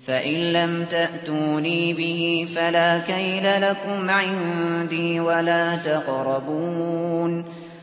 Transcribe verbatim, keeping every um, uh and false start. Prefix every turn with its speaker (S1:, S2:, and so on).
S1: فإن لم تأتوني به فلا كيل لكم عندي ولا تقربون